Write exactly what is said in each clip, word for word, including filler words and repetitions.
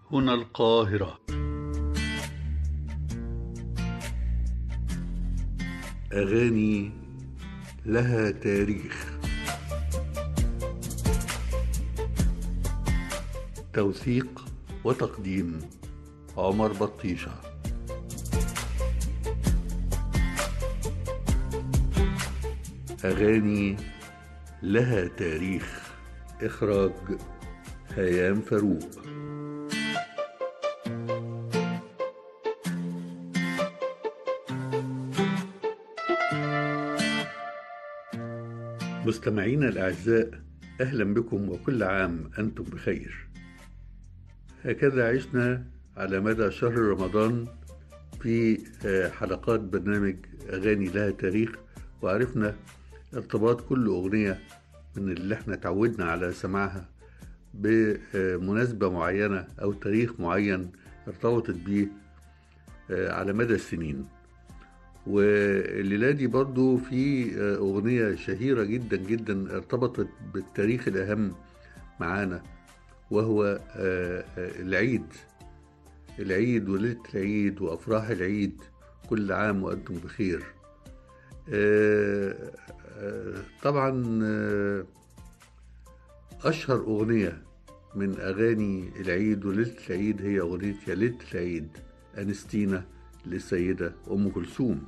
هنا القاهرة. أغاني لها تاريخ. توثيق وتقديم عمر بطيشة. أغاني لها تاريخ. إخراج هيام فاروق. مستمعينا الأعزاء، أهلا بكم وكل عام أنتم بخير. هكذا عشنا على مدى شهر رمضان في حلقات برنامج أغاني لها تاريخ، وعرفنا ارتباط كل أغنية من اللي احنا تعودنا على سماعها بمناسبة معينة أو تاريخ معين ارتبطت به على مدى السنين. والليلة دي برضو في أغنية شهيرة جدا جدا ارتبطت بالتاريخ الأهم معانا، وهو العيد العيد وليلة العيد وأفراح العيد. كل عام وأنتم بخير. طبعا أشهر أغنية من أغاني العيد وليلة العيد هي أغنية يا ليلة العيد أنستينا للسيدة أم كلثوم.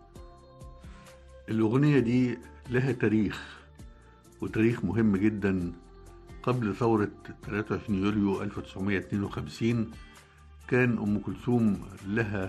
الأغنية دي لها تاريخ، وتاريخ مهم جدا. قبل ثورة ثلاثة وعشرين يوليو ألف وتسعمائة واثنين وخمسين كان أم كلثوم لها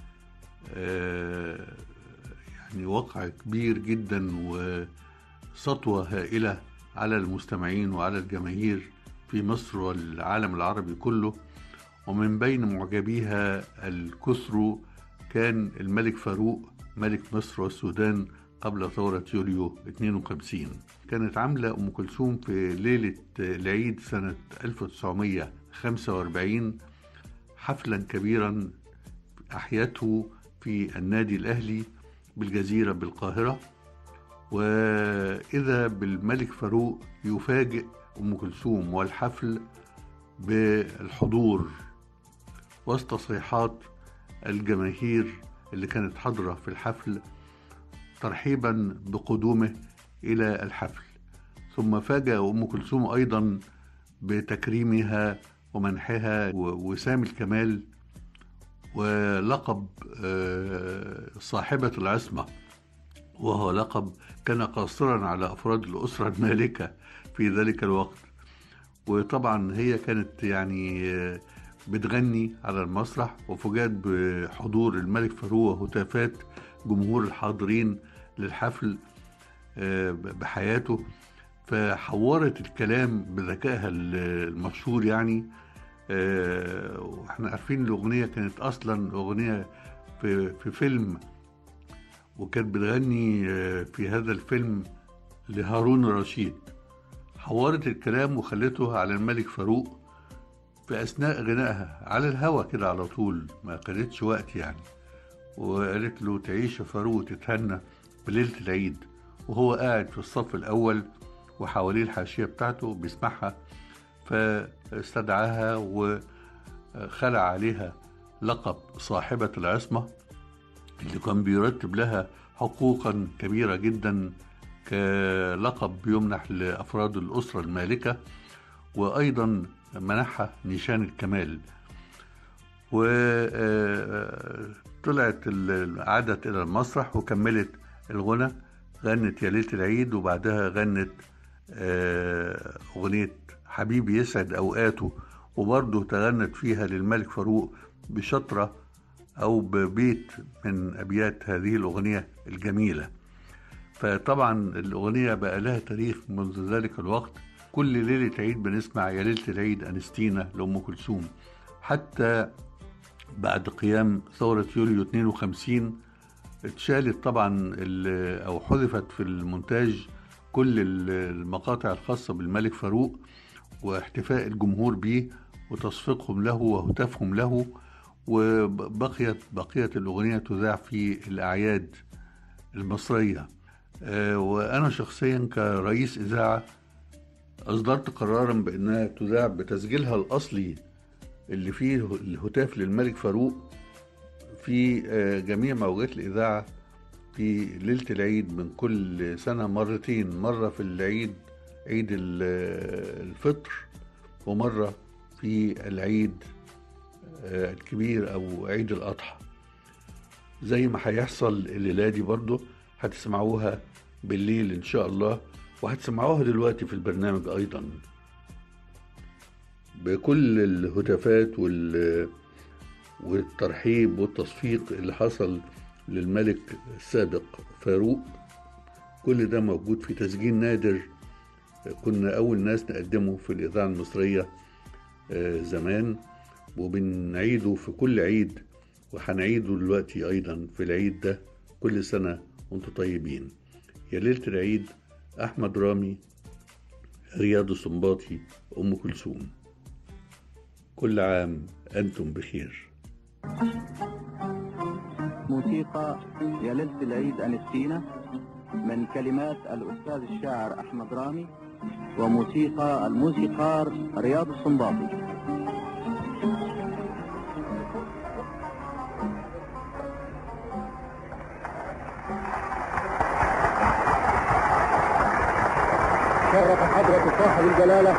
آه يعني وقع كبير جدا وسطوة هائلة على المستمعين وعلى الجماهير في مصر والعالم العربي كله. ومن بين معجبيها الكثر كان الملك فاروق ملك مصر والسودان قبل ثورة يوليو اثنين وخمسين. كانت عاملة أم كلثوم في ليلة العيد سنة ألف وتسعمائة وخمسة وأربعين حفلا كبيرا أحيته في النادي الأهلي بالجزيرة بالقاهرة، وإذا بالملك فاروق يفاجئ أم كلثوم والحفل بالحضور وسط صيحات الجماهير اللي كانت حاضرة في الحفل ترحيبا بقدومه إلى الحفل. ثم فاجأ أم كلثوم أيضا بتكريمها ومنحها وسام الكمال ولقب صاحبة العصمة، وهو لقب كان قاصرا على أفراد الأسرة المالكة في ذلك الوقت. وطبعا هي كانت يعني بتغني على المسرح، وفوجئت بحضور الملك فاروق وهتافات جمهور الحاضرين للحفل بحياته، فحورت الكلام بذكائها المشهور. يعني واحنا عارفين الأغنية كانت أصلا أغنية في, في فيلم، وكانت بتغني في هذا الفيلم لهارون الرشيد. حورت الكلام وخلته على الملك فاروق في أثناء غنائها على الهوا كده على طول، ما قالتش وقت يعني. وقالت له تعيش يا فاروق وتتهنى بليلة العيد، وهو قاعد في الصف الأول وحواليه الحاشية بتاعته بيسمعها، فاستدعاها وخلع عليها لقب صاحبة العصمة اللي كان بيرتب لها حقوقا كبيرة جدا كلقب يمنح لأفراد الأسرة المالكة، وأيضا منحها نشان الكمال. وطلعت عادت إلى المسرح وكملت الغنى، غنت يا ليلة العيد، وبعدها غنت أغنية حبيبي يسعد أوقاته، وبرضه تغنت فيها للملك فاروق بشطرة أو ببيت من أبيات هذه الأغنية الجميلة. فطبعا الأغنية بقى لها تاريخ منذ ذلك الوقت. كل ليلة عيد بنسمع يا ليلة العيد أنستينا لأم كلثوم. حتى بعد قيام ثورة يوليو اثنين وخمسين اتشالت طبعا أو حذفت في المونتاج كل المقاطع الخاصة بالملك فاروق واحتفاء الجمهور به وتصفيقهم له وهتافهم له، وبقيت بقيت الأغنية تذاع في الأعياد المصرية. وأنا شخصيا كرئيس إذاعة أصدرت قرارا بأنها تذاع بتسجيلها الأصلي اللي فيه الهتاف للملك فاروق في جميع موجات الإذاعة في ليلة العيد من كل سنة مرتين، مرة في العيد عيد الفطر ومرة في العيد الكبير أو عيد الأضحى. زي ما هيحصل الليلة دي برضو هتسمعوها بالليل إن شاء الله، وهتسمعوها دلوقتي في البرنامج أيضا بكل الهتافات وال والترحيب والتصفيق اللي حصل للملك السابق فاروق. كل ده موجود في تسجيل نادر كنا أول ناس نقدمه في الإذاعة المصرية زمان، وبنعيده في كل عيد، وهنعيده دلوقتي أيضا في العيد ده كل سنة وانتم طيبين. يا ليلة العيد، أحمد رامي، رياض السنباطي، أم كلثوم. كل عام أنتم بخير. موسيقى يا ليلة العيد أنستينا من كلمات الأستاذ الشاعر أحمد رامي، وموسيقى الموسيقار رياض السنباطي. شرف حضرة صاحب الجلالة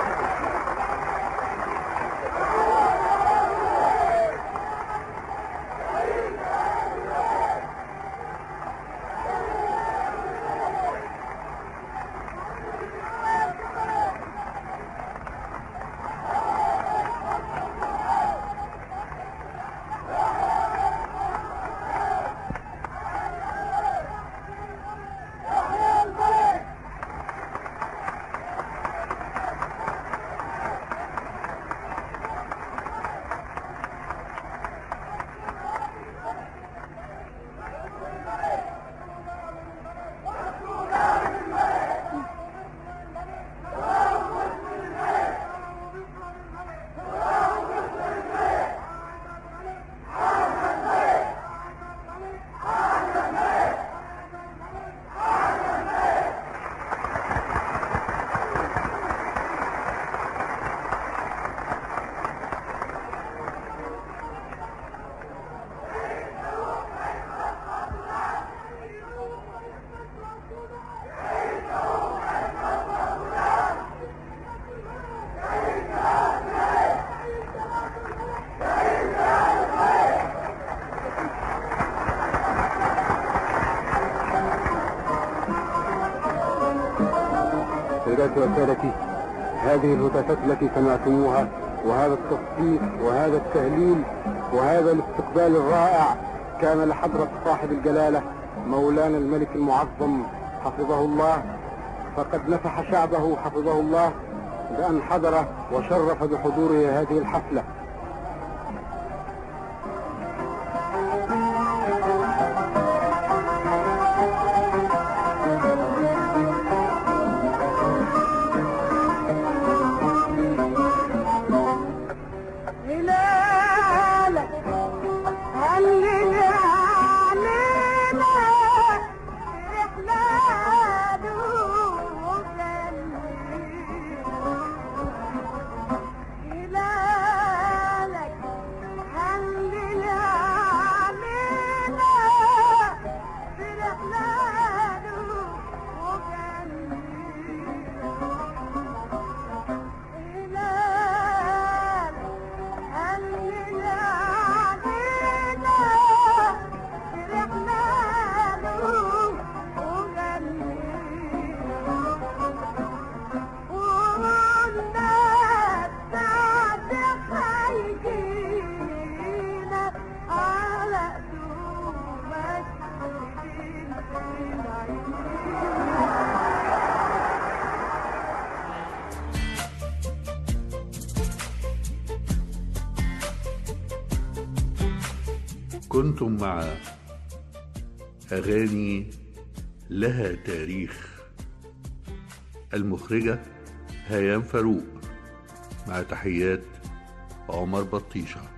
سيداتي وسادتي، هذه الهتافات التي سمعتموها وهذا التصفيق وهذا التهليل وهذا الاستقبال الرائع كان لحضرة صاحب الجلالة مولانا الملك المعظم حفظه الله، فقد نفح شعبه حفظه الله بأن حضر وشرف بحضوره هذه الحفلة. كنتم مع أغاني لها تاريخ، المخرجة هيام فاروق، مع تحيات عمر بطيشة.